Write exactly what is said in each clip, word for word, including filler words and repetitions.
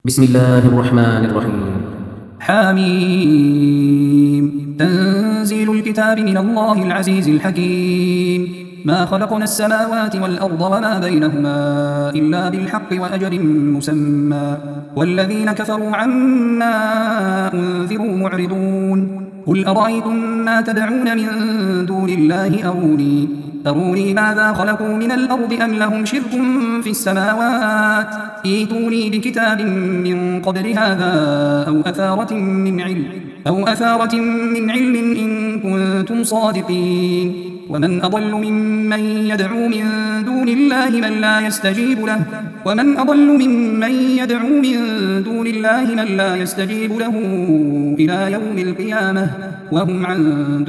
بسم الله الرحمن الرحيم. حميم تنزيل الكتاب من الله العزيز الحكيم. ما خلقنا السماوات والأرض وما بينهما إلا بالحق وأجل مسمى، والذين كفروا عما أنذروا معرضون. قل أرأيتم ما تدعون من دون الله أروني أروني ماذا خلقوا من الأرض أم لهم شرك في السماوات، ائتوني بكتاب من قبل هذا أو أثارة من علم أو أثارة من علم إن كنتم صادقين. ومن أضل ممن يدعو من دون الله من لا يستجيب له ومن أضل ممن يدعو من دون الله من لا يستجيب له إلى يوم القيامة وهم عن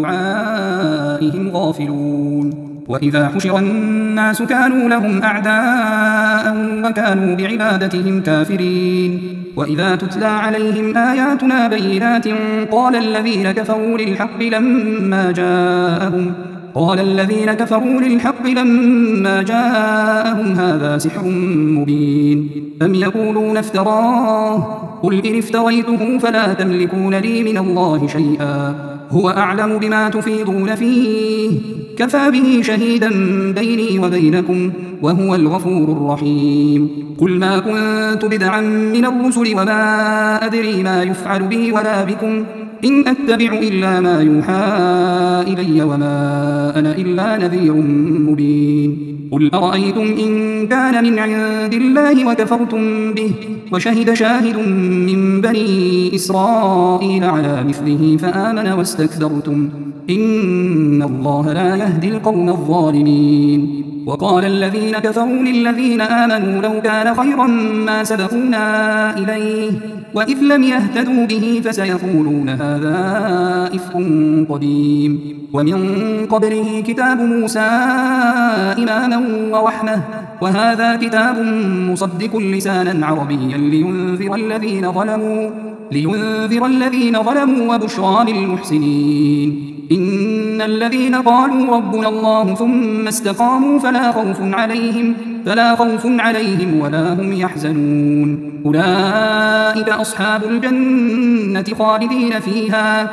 دعائهم غافلون. وإذا حشر الناس كانوا لهم أعداء وكانوا بعبادتهم كافرين. وإذا تتلى عليهم آياتنا بينات قال الذين كفروا للحق لما جاءهم قال الذين كفروا للحق لما جاءهم هذا سحر مبين أم يقولون افتراه قل إن افتريته فلا تملكون لي من الله شيئا هو أعلم بما تفيضون فيه كفى به شهيدا بيني وبينكم وهو الغفور الرحيم. قل ما كنت بدعا من الرسل وما أدري ما يفعل بي ولا بكم إن أتبع إلا ما يوحى إلي وما أنا إلا نذير مبين. قل أرأيتم إن كان من عند الله وكفرتم به وشهد شاهد من بني إسرائيل على مثله فآمن واستكبرتم إن الله لا يهدي القوم الظالمين. وقال الذين كفروا للذين آمنوا لو كان خيرا ما سبقونا إليه وإذ لم يهتدوا به فسيقولون هذا إفك قديم. ومن قبله كتاب موسى إماما ورحمة وهذا كتاب مصدق لسانا عربيا لينذر الذين ظلموا لينذر الذين ظلموا وبشرى للمحسنين. إن الذين قالوا ربنا الله ثم استقاموا فلا خوف عليهم فلا خوف عليهم ولا هم يحزنون أولئك أصحاب الجنة خالدين فيها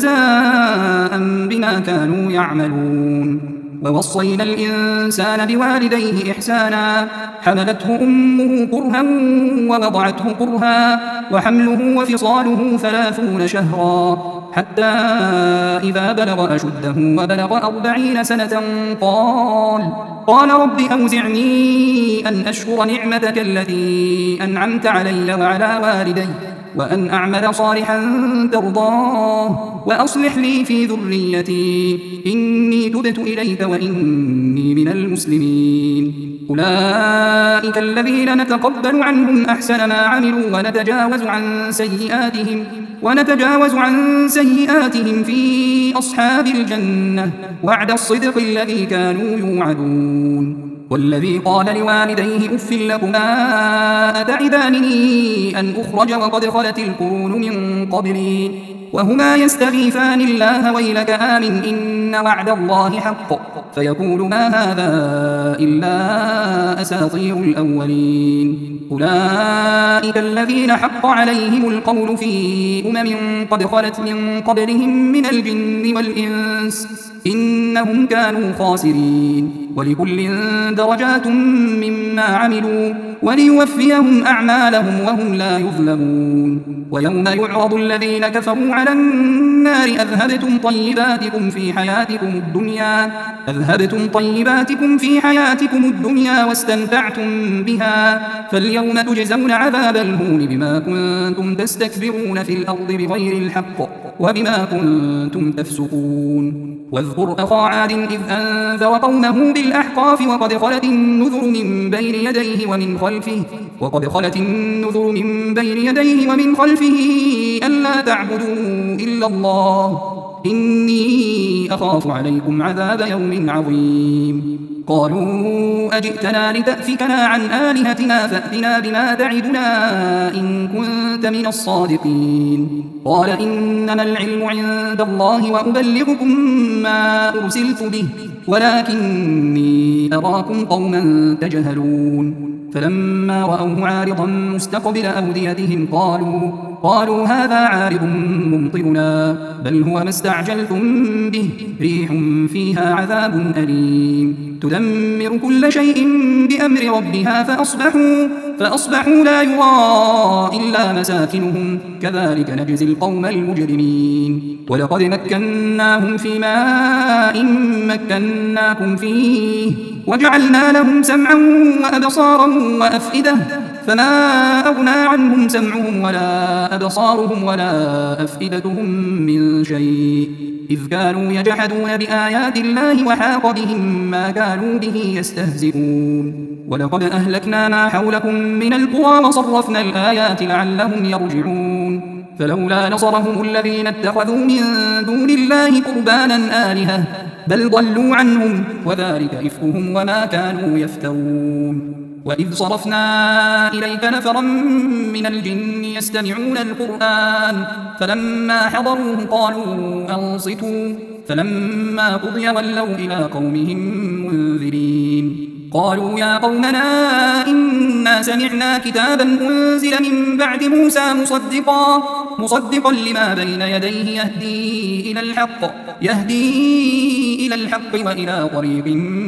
جزاء بما كانوا يعملون. ووصينا الإنسان بوالديه إحسانا حملته أمه كرها ووضعته كرها وحمله وفصاله ثلاثون شهرا حتى إذا بلغ أشده وبلغ أربعين سنة قال قال رب أوزعني أن أشكر نعمتك التي أنعمت علي وعلى والدي وأن أعمل صالحا ترضاه وأصلح لي في ذريتي إني تبت إليك وإني من المسلمين. أولئك الذين نتقبل عنهم أحسن ما عملوا ونتجاوز عن سيئاتهم ونتجاوز عن سيئاتهم في أصحاب الجنة وعد الصدق الذي كانوا يوعدون. والذي قال لوالديه أف لكما أتعدانني أن أخرج وقد خلت القرون من قبلي وهما يستغيثان الله ويلك آمن إن وعد الله حق فيقول ما هذا إلا أساطير الأولين. أولئك الذين حق عليهم القول في أمم قد خلت من قبلهم من الجن والإنس إنهم كانوا خاسرين. ولكل درجات مما عملوا وليوفيهم أعمالهم وهم لا يظلمون. ويوم يعرض الذين كفروا على النار أذهبتم طيباتكم في حياتكم الدنيا أذهبتم طيباتكم في حياتكم الدنيا واستمتعتم بها فاليوم تجزون عذاب الهون بما كنتم تستكبرون في الأرض بغير الحق وبما كنتم تفسقون. واذكر أخا عاد إذ أنذر قومه بالأحقاف وقد خلت النذر من بين يديه ومن خلفه وقد خلت النذر من بين يديه ومن خلفه ألا تعبدوا إلا الله إني أخاف عليكم عذاب يوم عظيم. قالوا أجئتنا لتأفكنا عن آلهتنا فأتنا بما تعدنا إن كنت من الصادقين. قال إنما العلم عند الله وأبلغكم ما أرسلت به ولكني أراكم قوما تجهلون. فلما رأوه عارضا مستقبل أوديتهم قالوا قالوا هذا عارض ممطرنا بل هو ما استعجلتم به ريح فيها عذاب أليم تدمر كل شيء بأمر ربها فأصبحوا, فأصبحوا لا يرى إلا مساكنهم كذلك نجزي القوم المجرمين ولقد مكناهم في ماء مكناكم فيه وجعلنا لهم سمعا وأبصارا وأفئدة فما أغنى عنهم سمعهم ولا أبصارهم ولا أفئدتهم من شيء إذ كانوا يجحدون بآيات الله وحاق بهم ما كانوا به يستهزئون ولقد أهلكنا ما حولكم من القرى وصرفنا الآيات لعلهم يرجعون فلولا نصرهم الذين اتخذوا من دون الله قربانا آلهة بل ضلوا عنهم وذلك إفكهم وما كانوا يفترون وإذ صرفنا إليك نفرا من الجن يستمعون القرآن فلما حضروه قالوا أنصتوا فلما قضي ولوا إلى قومهم منذرين قالوا يا قومنا إنا سمعنا كتابا أنزل من بعد موسى مصدقا مصدقا لما بين يديه يهدي إلى الحق يهدي إلى الحق وإلى طريق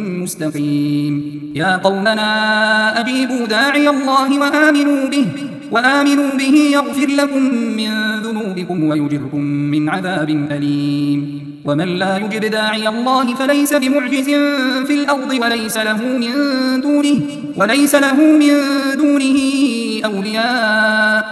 مستقيم يا قومنا أجيبوا داعي الله وآمنوا به وآمنوا به يغفر لكم من ذنوبكم ويجركم من عذاب أليم ومن لا يجب داعي الله فليس بمعجز في الأرض وليس له من دونه وليس له من دونه أولياء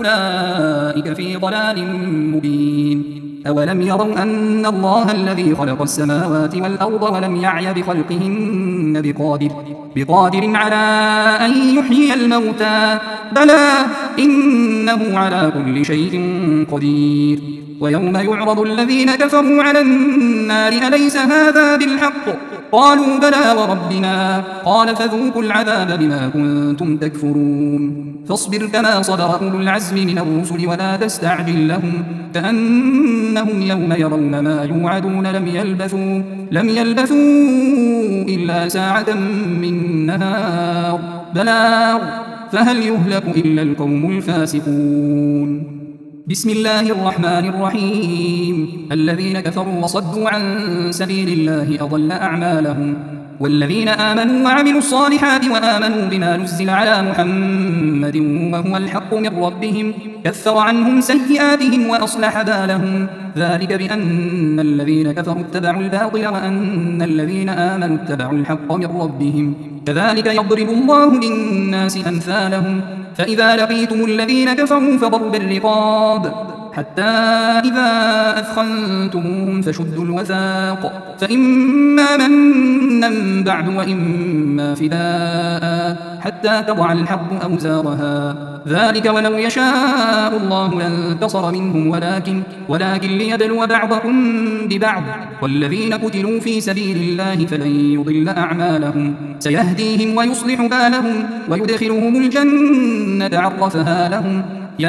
أولئك في ضلال مبين أولم يروا أن الله الذي خلق السماوات والأرض ولم يعي بخلقهن بقادر, بقادر على أن يحيي الموتى بلى إنه على كل شيء قدير ويوم يعرض الذين كفروا على النار أليس هذا بالحق قالوا بلى وربنا قال فذوقوا العذاب بما كنتم تكفرون فاصبر كما صبر أولو العزم من الرسل ولا تستعجل لهم كأنهم يوم يرون ما يوعدون لم يلبثوا, لم يلبثوا إلا ساعة من نهار بلاغ فهل يهلك إلا القوم الفاسقون بسم الله الرحمن الرحيم الذين كفروا وصدوا عن سبيل الله أضل أعمالهم والذين آمنوا وعملوا الصالحات وآمنوا بما نزل على محمد وهو الحق من ربهم كفر عنهم سيئاتهم وأصلح بالهم ذلك بأن الذين كفروا اتبعوا الباطل وأن الذين آمنوا اتبعوا الحق من ربهم كذلك يضرب الله للناس أمثالهم فإذا لقيتم الذين كفروا فضرب الرقاب حتى إذا أثخنتموهم فشدوا الوثاق فإما منا بعد وإما فداء حتى تضع الحرب أوزارها ذلك ولو يشاء الله لانتصر منهم ولكن, ولكن ليبلو بعضكم ببعض والذين قتلوا في سبيل الله فلن يضل أعمالهم سيهديهم ويصلح بالهم ويدخلهم الجنة عرفها لهم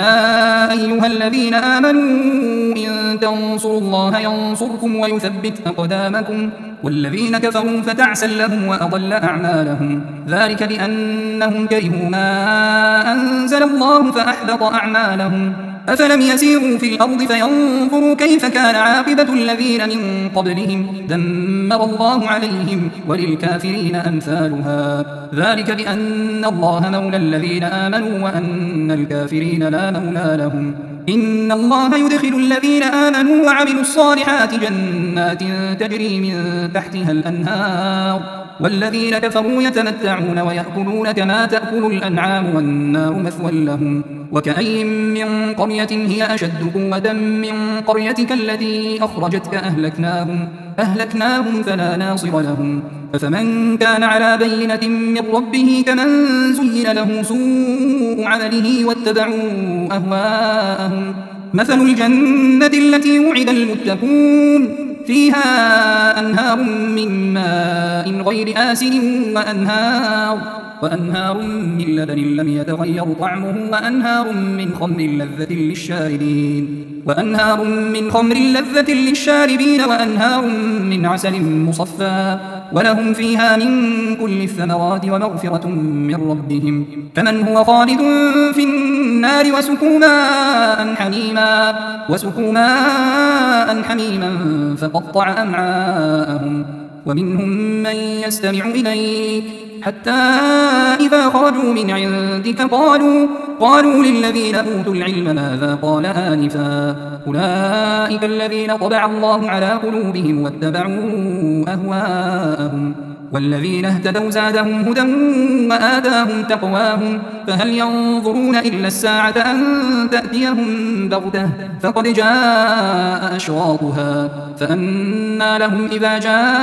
يا أيها الذين آمنوا إن تنصروا الله ينصركم ويثبت أقدامكم والذين كفروا فتعسا لهم وأضل أعمالهم ذلك بأنهم كرهوا ما أنزل الله فأحبط أعمالهم أفلم يسيروا في الأرض فينظروا كيف كان عاقبة الذين من قبلهم دمر الله عليهم وللكافرين أمثالها ذلك بأن الله مولى الذين آمنوا وأن الكافرين لا مولى لهم إن الله يدخل الذين آمنوا وعملوا الصالحات جنات تجري من تحتها الأنهار والذين كفروا يتمتعون ويأكلون كما تأكل الأنعام والنار مثوى لهم وكأي من قرية هي أشد قوة من قريتك التي أخرجتك أهلكناهم, أهلكناهم فلا ناصر لهم فمن كان على بينة من ربه كمن زين له سوء عمله واتبعوا أهواءهم مثل الجنة التي وعد المتقون فيها أنهار من ماء غير آسن وأنهار, وأنهار من لبن لم يتغير طعمه وأنهار من خمر لذة للشاربين وأنهار من خمر لذة للشاربين وأنهار من عسل مصفى ولهم فيها من كل الثمرات ومغفرة من ربهم كمن هو خالد في النار وسقوا ماء حميما وسقوا ماء حميما فقطع أمعاءهم ومنهم من يستمع إليك حتى إذا خرجوا من عندك قالوا قالوا للذين أوتوا العلم ماذا قال آنفا أولئك الذين طبع الله على قلوبهم واتبعوا أهواءهم والذين اهتدوا زادهم هدى وآتاهم تقواهم فهل ينظرون إلا الساعة أن تأتيهم بغتة فقد جاء أشراطها فأنى لهم إذا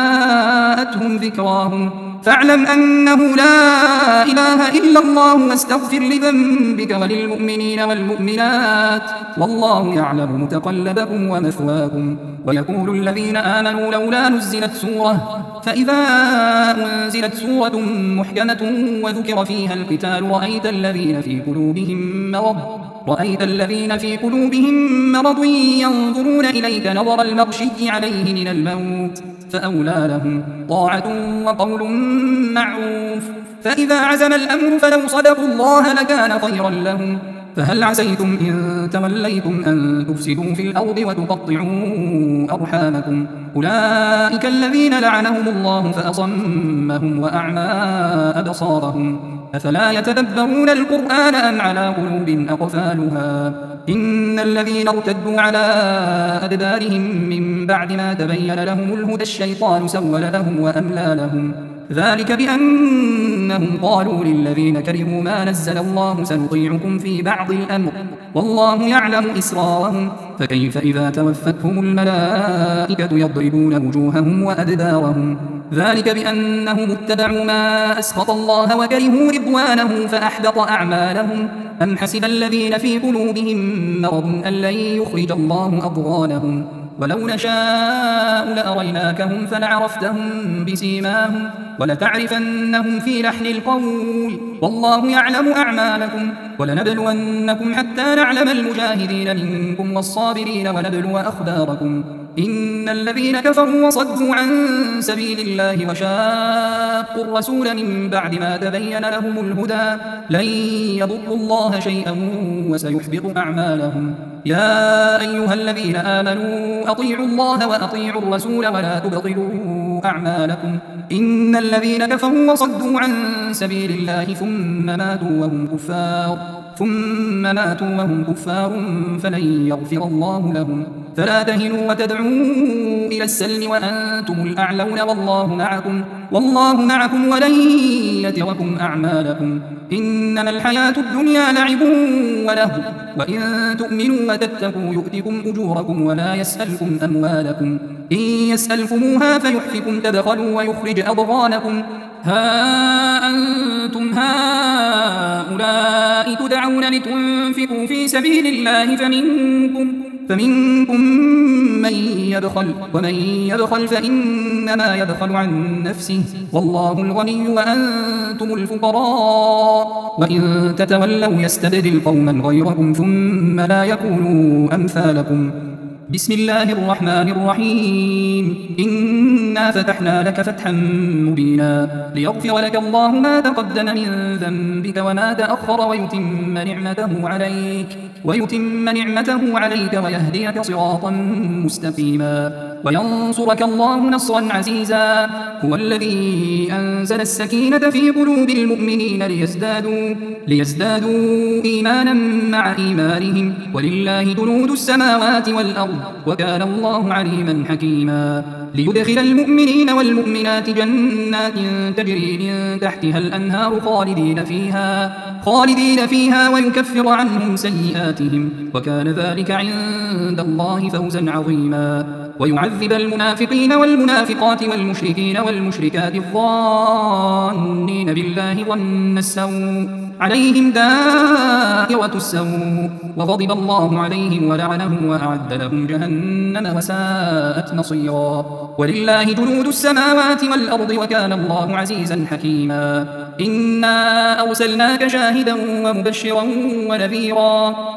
جاءتهم ذكراهم فاعلم أنه لا إله إلا الله واستغفر لذنبك وللمؤمنين والمؤمنات والله يعلم متقلبكم ومثواكم ويقول الذين آمنوا لولا نزلت سورة فإذا أنزلت سورة محكمة وذكر فيها القتال رأيت الذين في قلوبهم مرض رأيت الذين في قلوبهم مرض ينظرون إليك نظر المغشي عليه من الموت فأولى لهم طاعة وقول معروف فإذا عزم الأمر فلو صدقوا الله لكان خيرا لهم فهل عسيتم إن توليتم أن تفسدوا في الأرض وتقطعوا أرحامكم أولئك الذين لعنهم الله فأصمهم وأعمى أبصارهم أفلا يتدبرون القرآن أم على قلوب أقفالها إن الذين ارتدوا على أدبارهم من بعد ما تبين لهم الهدى الشيطان سول لهم وأملى لهم ذلك بأنهم قالوا للذين كرهوا ما نزل الله سنطيعكم في بعض الأمر والله يعلم إسرارهم فكيف إذا توفتهم الملائكة يضربون وجوههم وأدبارهم ذلك بأنهم اتبعوا ما أسخط الله وكرهوا رضوانه فأحبط أعمالهم أم حسب الذين في قلوبهم مرض أن لن يخرج الله أضغانهم ولو نشاء لأريناكهم فلعرفتهم بسيماهم ولتعرفنهم في لحن القول والله يعلم أعمالكم ولنبلونكم حتى نعلم المجاهدين منكم والصابرين ونبلو أخباركم إن الذين كفروا وصدوا عن سبيل الله وشاقوا الرسول من بعد ما تبين لهم الهدى لن يضروا الله شيئا وسيحبط أعمالهم يا أيها الذين آمنوا أطيعوا الله وأطيعوا الرسول ولا تبطلوا أعمالكم إن الذين كفروا وصدوا عن سبيل الله ثم ماتوا وهم كفار ثم ماتوا وهم كفار فلن يغفر الله لهم فلا تهنوا وتدعوا إلى السلم وأنتم الأعلون والله معكم والله معكم ولن يتركم أعمالكم إنما الحياة الدنيا لعب ولهو وإن تؤمنوا وتتقوا يؤتكم أجوركم ولا يسألكم أموالكم إن يسألكموها فيحفكم تبخلوا ويخرج أضغانكم ها أنتم هؤلاء تدعون لتنفقوا في سبيل الله فمنكم فمنكم من يبخل ومن يبخل فإنما يبخل عن نفسه والله الغني وأنتم الفقراء وإن تتولوا يستبدل قوما غيركم ثم لا يكونوا أمثالكم بسم الله الرحمن الرحيم إنا فتحنا لك فتحا مبينا ليغفر لك الله ما تقدم من ذنبك وما تأخر ويتم نعمته عليك ويتم نعمته عليك ويهديك صراطا مستقيما وينصرك الله نصرا عزيزا هو الذي أنزل السكينة في قلوب المؤمنين ليزدادوا, ليزدادوا إيمانا مع إيمانهم ولله جنود السماوات والأرض وكان الله عليما حكيما ليدخل المؤمنين والمؤمنات جنات تجري من تحتها الأنهار خالدين فيها, خالدين فيها ويكفر عنهم سيئاتهم وكان ذلك عند الله فوزا عظيما ويعذب المنافقين والمنافقات والمشركين والمشركات الظانين بالله ظن السوء عليهم دائرة السوء وغضب الله عليهم ولعنهم وأعد لهم جهنم وساءت مصيرا ولله جنود السماوات والأرض وكان الله عزيزا حكيما إنا أرسلناك شاهدا ومبشرا ونذيرا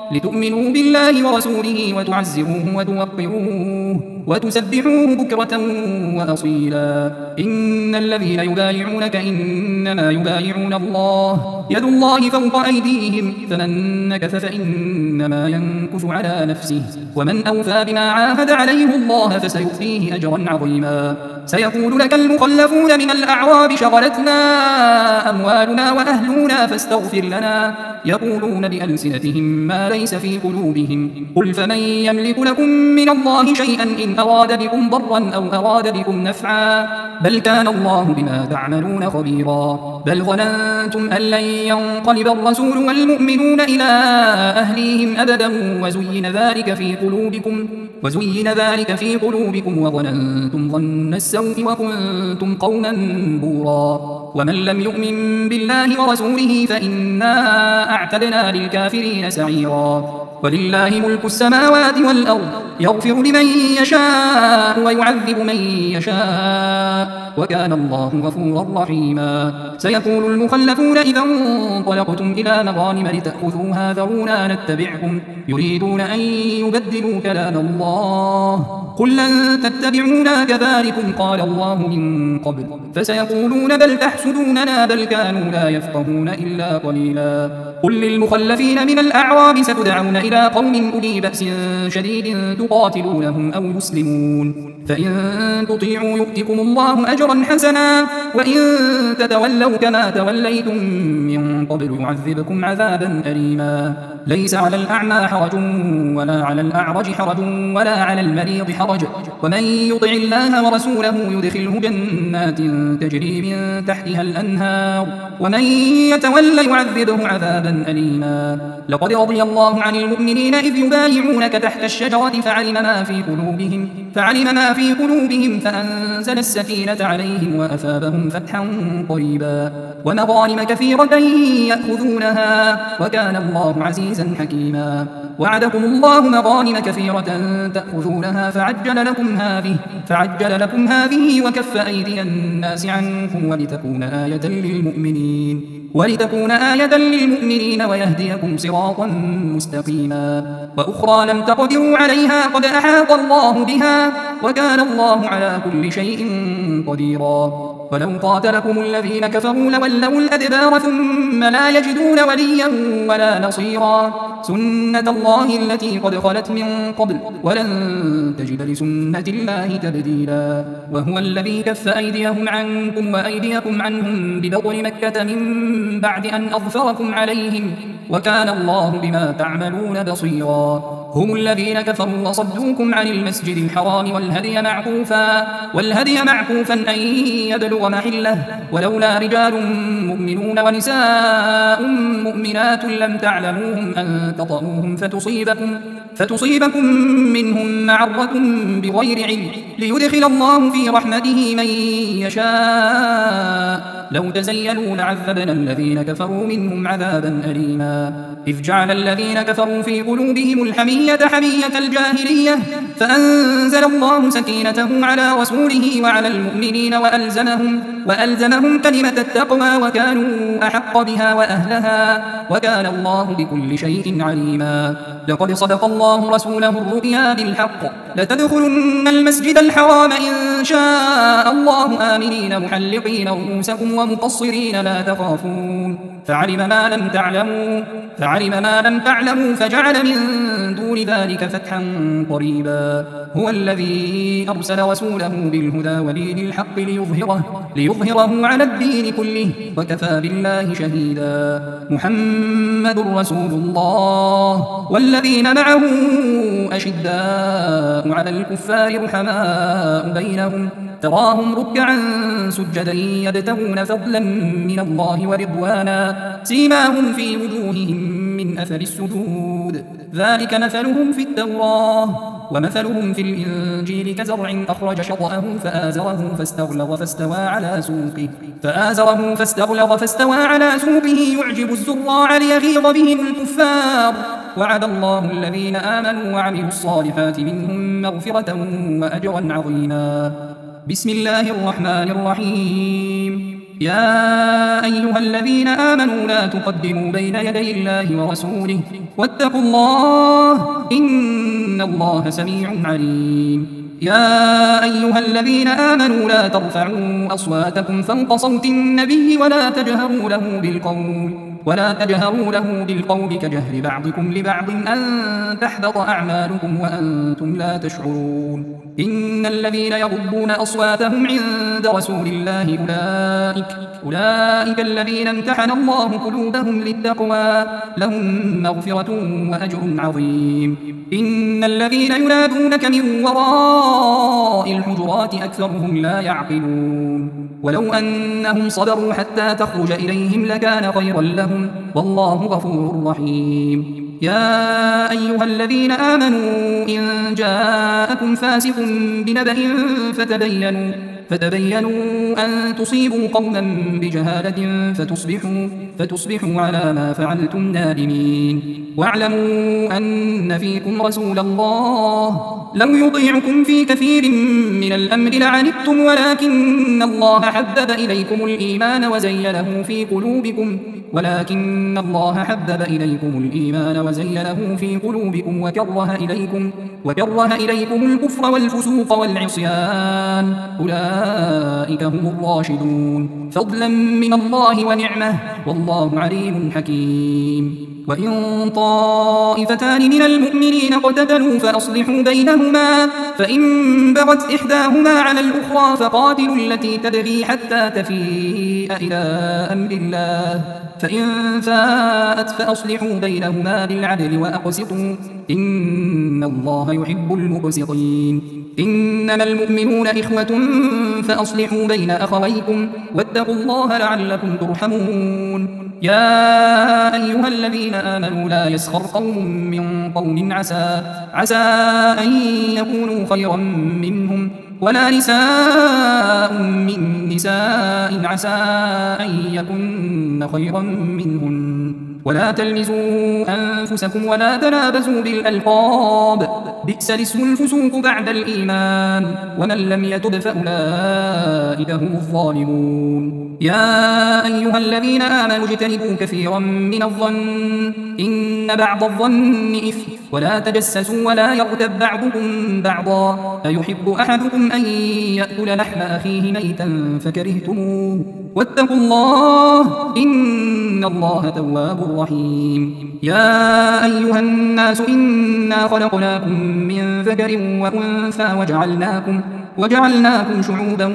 لتؤمنوا بالله ورسوله وتعزروه وتوقروه وتسبحوه بكرة وأصيلا إن الذين يبايعونك إنما يبايعون الله يد الله فوق أيديهم فمن نكث فإنما ينكث على نفسه ومن أوفى بما عاهد عليه الله فسيؤتيه أجرا عظيما سيقول لك المخلفون من الأعراب شغلتنا أموالنا وأهلنا فاستغفر لنا يقولون بألسنتهم ما ليس في قلوبهم قل فمن يملك لكم من الله شيئا إن أراد بكم ضرا أو أراد بكم نفعا بل كان الله بما تعملون خبيرا بل ظننتم أن لن ينقلب الرسول والمؤمنون إلى أهليهم أبدا وزين ذلك في قلوبكم وزين ذلك في قلوبكم وظننتم ظن السوء وكنتم قوما بورا ومن لم يؤمن بالله ورسوله فإنا أعتدنا للكافرين سعيرا ولله ملك السماوات والأرض يغفر لمن يشاء ويعذب من يشاء وكان الله غفورا رحيما سيقول المخلفون إذا انطلقتم إلى مغانم لتأخذوها ذرونا نتبعكم يريدون أن يبدلوا كلام الله قل لن تتبعونا كذلكم قال الله من قبل فسيقولون بل تحسدوننا بل كانوا لا يفقهون إلا قليلا قل للمخلفين من الأعراب ستدعون إلى قوم أولي بأس شديد تقاتلونهم أو يسلمون فإن تطيعوا يؤتكم الله أجرا حسنا وإن تتولوا كما توليتم من قبل يعذبكم عذابا أليما ليس على الأعمى حرج ولا على الأعرج حرج ولا على المريض حرج ومن يطع الله ورسوله يدخله جنات تجري من تحتها الأنهار ومن يتولى يعذبه عذابا أليما لقد رضي الله عن المؤمنين إذ يبايعونك تحت الشجرة فعلم ما في قلوبهم فعلم ما في قلوبهم فأنزل السكينة عليهم وأثابهم فتحا قريبا ومغانم كثيرة يأخذونها وكان الله عزيزا حكيما وعدكم الله مغانم كثيرة تأخذونها فعجل لكم هذه فعجل لكم هذه وكف أيدي الناس عنكم ولتكون آية للمؤمنين ولتكون آية للمؤمنين ويهديكم صراطا مستقيما وأخرى لم تقدروا عليها قد أحاط الله بها وكان الله على كل شيء قديرا ولو قاتلكم الذين كفروا لولوا الأدبار ثم لا يجدون وليا ولا نصيرا سنة الله التي قد خلت من قبل ولن تجد لسنة الله تبديلا وهو الذي كف أيديهم عنكم وأيديكم عنهم ببطن مكة من بعد أن أظفركم عليهم وكان الله بما تعملون بصيرا هم الذين كفروا وصدوكم عن المسجد الحرام والهدي معكوفا والهدي معكوفا أن يبلغ محله ولولا رجال مؤمنون ونساء مؤمنات لم تعلموهم أن تطؤوهم فتصيبكم فتصيبكم منهم معرة بغير علم ليدخل الله في رحمته من يشاء لو تزيلوا لعذبنا الذين كفروا منهم عذابا أليما إذ جعل الذين كفروا في قلوبهم الحمية حمية الجاهلية فأنزل الله سكينته على رسوله وعلى المؤمنين وألزمهم, وألزمهم كلمة التقوى وكانوا أحق بها وأهلها وكان الله بكل شيء عليما لقد صدق الله رسوله الرؤيا بالحق لتدخلن المسجد الحرام إن شاء الله آمنين محلقين رؤوسكم ومقصرين لا تخافون فعلم ما لم تعلموا فعلم ما لم تعلموا فجعل من دون ذلك فتحا قريبا هو الذي أرسل رسوله بالهدى ودين الحق ليظهره, ليظهره على الدين كله وكفى بالله شهيدا محمد رسول الله والذين معه أشداء على الكفار رحماء بينهم تراهم ركعا سجدا يبتغون فضلا من الله ورضوانا سيماهم في وجوههم من أثر السجود ذلك مثلهم في التوراة ومثلهم في الإنجيل كزرع أخرج شطأه فآزره فاستغلظ فاستوى على سوقه فآزره فاستغلظ فاستوى على سوقه يعجب الزراع ليغيظ بهم الكفار وعد الله الذين آمنوا وعملوا الصالحات منهم مغفرة وأجرا عظيما بسم الله الرحمن الرحيم يا أيها الذين آمنوا لا تقدموا بين يدي الله ورسوله واتقوا الله إن الله سميع عليم. يا أيها الذين آمنوا لا ترفعوا أصواتكم فوق صوت النبي ولا تجهروا له بالقول ولا تجهروا له بالقول كجهر بعضكم لبعض أن تحبط أعمالكم وأنتم لا تشعرون. إن الذين يغضون أصواتهم عند رسول الله أولئك أولئك الذين امتحن الله قلوبهم للتقوى لهم مغفرة وأجر عظيم. إن الذين ينادونك من وراء الحجرات أكثرهم لا يعقلون. ولو أنهم صبروا حتى تخرج إليهم لكان خيرا لهم والله غفور رحيم. يا أيها الذين آمنوا إن جاءكم فاسق بنبأ فتبينوا فتبينوا أن تصيبوا قوما بجهالة فتصبحوا, فتصبحوا على ما فعلتم نادمين. واعلموا أن فيكم رسول الله لو يطيعكم في كثير من الأمر لعنتم ولكن الله حبب إليكم الإيمان وزينه في قلوبكم ولكن الله حبب إليكم الإيمان وزينه في قلوبكم وكره إليكم وكره إليكم الكفر والفسوق والعصيان أولئك هم الراشدون فضلا من الله ونعمة والله عليم حكيم. وإن طائفتان من المؤمنين اقتتلوا فأصلحوا بينهما فإن بغت إحداهما على الأخرى فقاتلوا التي تبغي حتى تفيء إلى أمر الله فإن فاءت فأصلحوا بينهما بالعدل وأقسطوا إن الله يحب المقسطين. إنما المؤمنون إخوة فأصلحوا بين أخويكم واتقوا الله لعلكم ترحمون. يا أيها الذين آمنوا لا يسخر قوم من قوم عسى, عسى أن يكونوا خيرا منهم ولا نساء من نساء عسى أن يكن خيرا منهن ولا تلمزوا أنفسكم ولا تنابزوا بالألقاب بئس الاسم الفسوق بعد الإيمان ومن لم يتب فأولئك هم الظالمون. يا أيها الذين آمنوا اجتنبوا كثيرا من الظن إن بعض الظن إثم ولا تجسسوا ولا يغتب بعضكم بعضا أيحب أحدكم أن يأكل لحم أخيه ميتا فكرهتموه واتقوا الله إن الله تواب رحيم. يا أيها الناس إنا خلقناكم من ذكر وأنثى وجعلناكم وجعلناكم شعوبا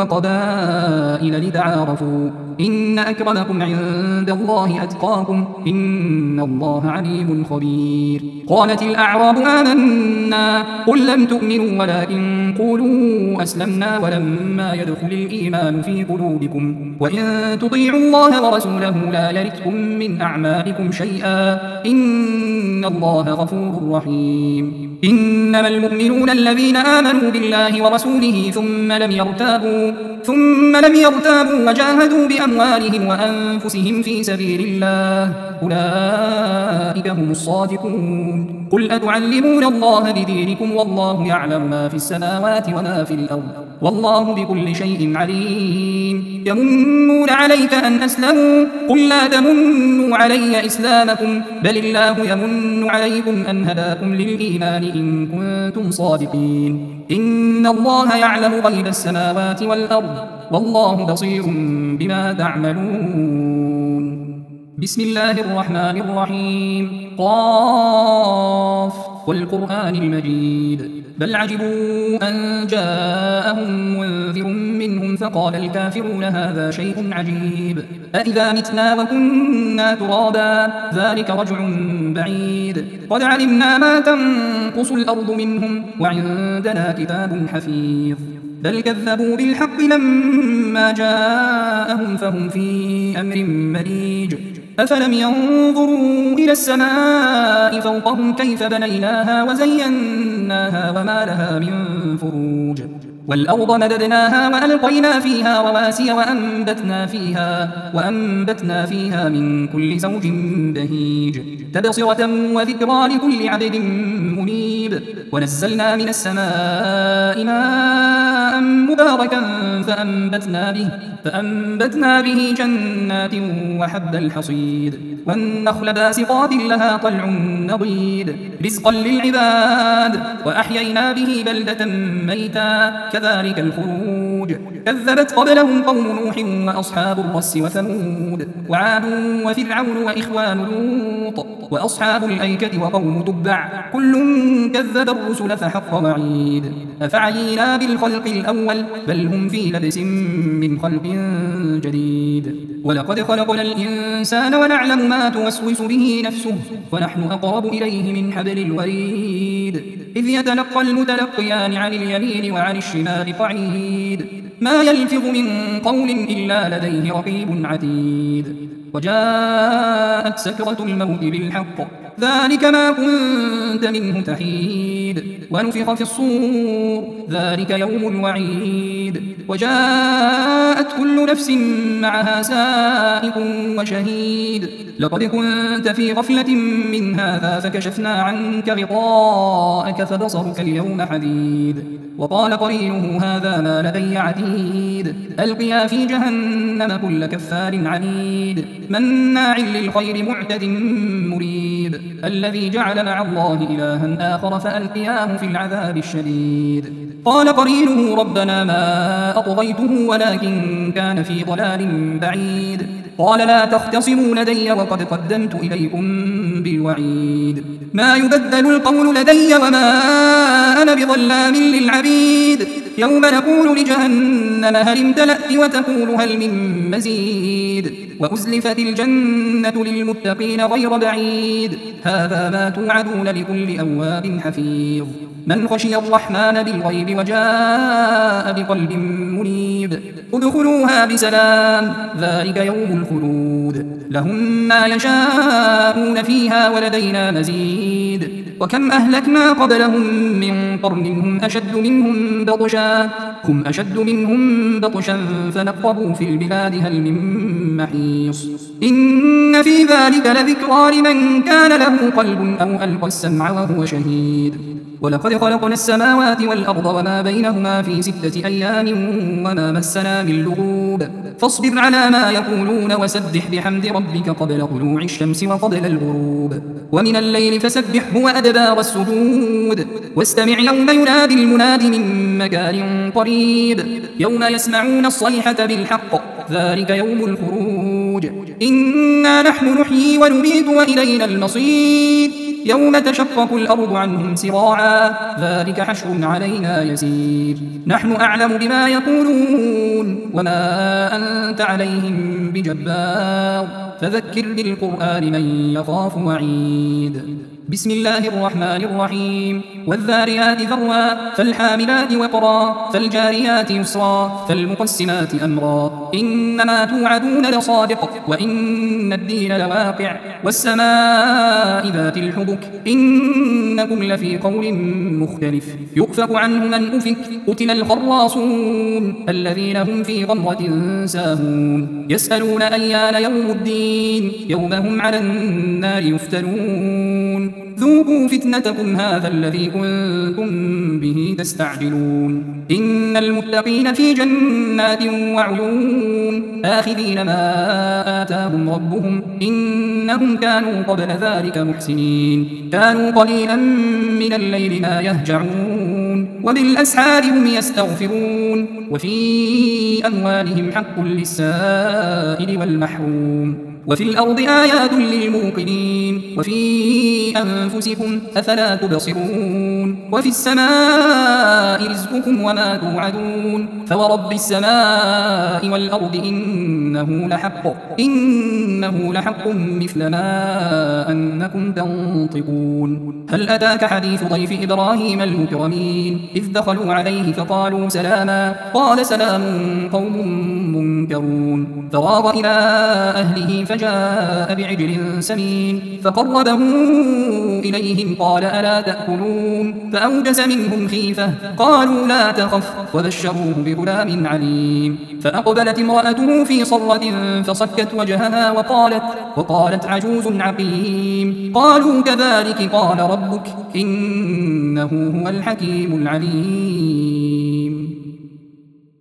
وقبائل لتعارفوا إن أكرمكم عند الله أتقاكم إن الله عليم خبير. قالت الأعراب آمنا قل لم تؤمنوا ولكن قولوا أسلمنا ولما يدخل الإيمان في قلوبكم وإن تطيعوا الله ورسوله لا يلتكم من أعمالكم شيئا إن الله غفور رحيم. إنما المؤمنون الذين آمنوا بالله ورسوله ثم لم يرتابوا ثم لم يرتابوا وجاهدوا بأموالهم وأنفسهم في سبيل الله أولئك هم الصادقون. قل أتعلمون الله بدينكم والله يعلم ما في السماوات وما في الأرض والله بكل شيء عليم. يمنون عليك أن أسلموا قل لا تمنوا علي إسلامكم بل الله يمن عليكم أن هداكم للإيمان إن كنتم صادقين. إن الله يعلم غيب السماوات والأرض والله بصير بما تعملون. بسم الله الرحمن الرحيم قاف والقرآن المجيد بل عجبوا أن جاءهم منذر منهم فقال الكافرون هذا شيء عجيب أإذا متنا وكنا ترابا ذلك رجع بعيد قد علمنا ما تنقص الأرض منهم وعندنا كتاب حفيظ بل كذبوا بالحق لما جاءهم فهم في أمر مريج أفلم ينظروا إلى السماء فوقهم كيف بنيناها وزيناها وما لها من فروج والأرض مددناها وألقينا فيها رواسي وأنبتنا فيها, وأنبتنا فيها من كل زوج بهيج تبصرة وذكرى لكل عبد منيب ونزلنا من السماء ماء مباركا فأنبتنا به, فأنبتنا به جنات وحب الحصيد والنخل باسقات لها طلع نضيد رزقا للعباد وأحيينا به بلدة ميتا كذلك الخروج كذبت قبلهم قوم نوح وأصحاب الرس وثمود وعاد وفرعون وإخوان لوط وأصحاب الأيكة وقوم تبع كل كذب الرسل فحق وعيد أفعينا بالخلق الأول بل هم في لبس من خلق جديد ولقد خلقنا الإنسان ونعلم ما توسوس به نفسه ونحن أقرب إليه من حبل الوريد إذ يتلقى المتلقيان عن اليمين وعن الشمال قعيد ما يلفظ من قول إلا لديه رقيب عتيد وجاءت سكرة الموت بالحق ذلك ما كنت منه تحيد ونفخ في الصور ذلك يوم الوعيد وجاءت كل نفس معها سائق وشهيد لقد كنت في غفلة من هذا فكشفنا عنك غطاءك فبصرك اليوم حديد وقال قرينه هذا ما لدي عتيد ألقيا في جهنم كل كفار عنيد مناع للخير معتد مريب الذي جعل مع الله إلها آخر فألقياه في العذاب الشديد قال قرينه ربنا ما أطغيته ولكن كان في ضلال بعيد قال لا تختصموا لدي وقد قدمت إليكم بالوعيد ما يبدل القول لدي وما أنا بظلام للعبيد يوم نقول لجهنم هل امتلأت وتقول هل من مزيد وأزلفت الجنة للمتقين غير بعيد هذا ما توعدون لكل أواب حفيظ من خشي الرحمن بالغيب وجاء بقلب منيب ادخلوها بسلام ذلك يوم الخلود لهم ما يشاءون فيها ولدينا مزيد وكم أهلكنا قبلهم من قرن هم أشد منهم بطشا هم أشد منهم بطشا فنقبوا في البلاد هل من محيص إن في ذلك لذكرى لمن كان له قلب أو ألقى السمع وهو شهيد ولقد خلقنا السماوات والأرض وما بينهما في ستة أيام وما مسنا من لغوب فاصبر على ما يقولون وسبح بحمد ربك قبل طلوع الشمس وقبل الغروب ومن الليل فسبحه وأدبار السجود واستمع يوم ينادي المناد من مكان قريب يوم يسمعون الصيحة بالحق ذلك يوم الخروج إنا نحن نحيي ونميت وإلينا المصير يوم تشقق الأرض عنهم سراعا ذلك حشر علينا يسير نحن أعلم بما يقولون وما أنت عليهم بجبار فذكر بالقرآن من يخاف وعيد بسم الله الرحمن الرحيم والذاريات ذروا فالحاملات وقرا فالجاريات يسرا فالمقسمات أمرا إنما توعدون لصادق وإن الدين لواقع والسماء ذات الحبك إنكم لفي قول مختلف يؤفك عنه من أفك قتل الخراصون الذين هم في غمرة ساهون يسألون أيان يوم الدين يوم هم على النار يفتنون ذوقوا فتنتكم هذا الذي كنتم به تستعجلون إن المتقين في جنات وعيون آخذين ما آتاهم ربهم إنهم كانوا قبل ذلك محسنين كانوا قليلا من الليل ما يهجعون وبالأسحار هم يستغفرون وفي أموالهم حق للسائل والمحروم وفي الأرض آيات للموقنين وفي أنفسكم أفلا تبصرون وفي السماء رزقكم وما توعدون فورب السماء والأرض إنه لحق إنه لحق مثل ما أنكم تنطقون هل أتاك حديث ضيف إبراهيم المكرمين إذ دخلوا عليه فقالوا سلاما قال سلام قوم منكرون فراغ إلى أهله فجاء بعجل سمين فقربه إليهم قال ألا تأكلون فأوجس منهم خيفة قالوا لا تخف وبشروه بغلام عليم فأقبلت امرأته في صرة فصكت وجهها وقالت, وقالت عجوز عقيم قالوا كذلك قال ربك إنه هو الحكيم العليم